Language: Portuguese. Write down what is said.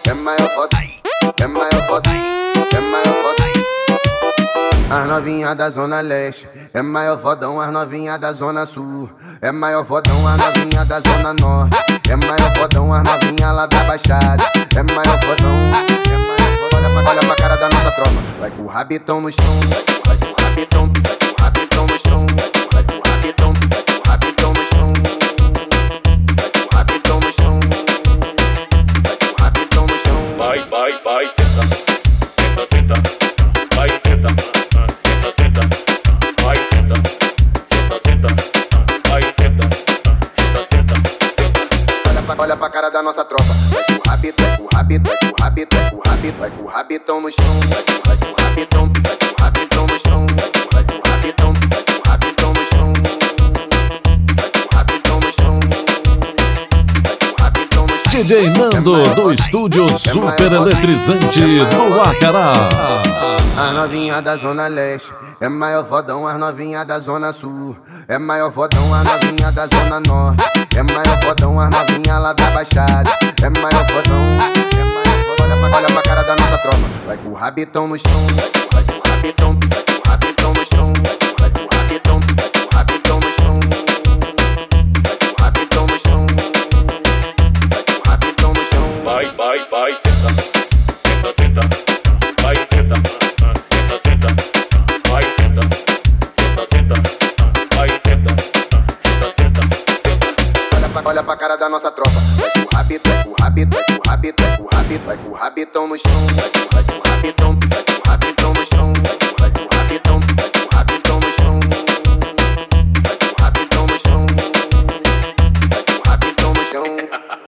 é maior foda, é maior foda, é maior foda. As novinha da zona leste é maior fodão, as novinha da zona sul é maior fodão, as novinha da zona norte é maior fodão, as novinha lá da baixada é maior fodão, é maior fodão. Olha pra cara da nossa tropa, vai com o rabitão no chão, vai com o rabitão, vai com o rabitão no chão, vai com o rabitão, vai com o rabitão no chão, vai com o rabitão no chão, vai com o rabitão no chão. Vai, senta, senta, senta, vai, senta, senta, senta, vai, senta, senta, senta, vai, senta, senta, senta. Olha pra cara da nossa tropa, vai com o rabito, vai com o rabito, vai com o rabito, vai com o rabito, vai com o rabitão no chão, vai com o rabitão, vai com o rabitão no chão, vai com o rabitão, vai com o rabitão no chão, vai com o rabitão no chão, vai com o rabitão no chão. DJ Nando do estúdio super eletrizante do Acará. As novinha da zona leste é maior fodão, as novinha da zona sul é maior fodão, as novinha da zona norte é maior fodão, as novinha lá da baixada é maior fodão, é maior fodão. Olha pra cara da nossa tropa, vai com o rabitão no chão, vai com o rabitão, vai com o rabitão no chão, vai com o rabitão, vai com o rabitão no chão, vai com o rabitão no chão, vai com o rabitão no chão. Vai, senta, senta, senta, vai, senta, senta, senta, vai, senta, senta, senta, vai, senta, senta, senta. Olha pra cara da nossa tropa, vai com o rabito, vai com o rabito, vai com o rabito, vai com o rabito, vai com o rabitão no chão, vai com o rabitão.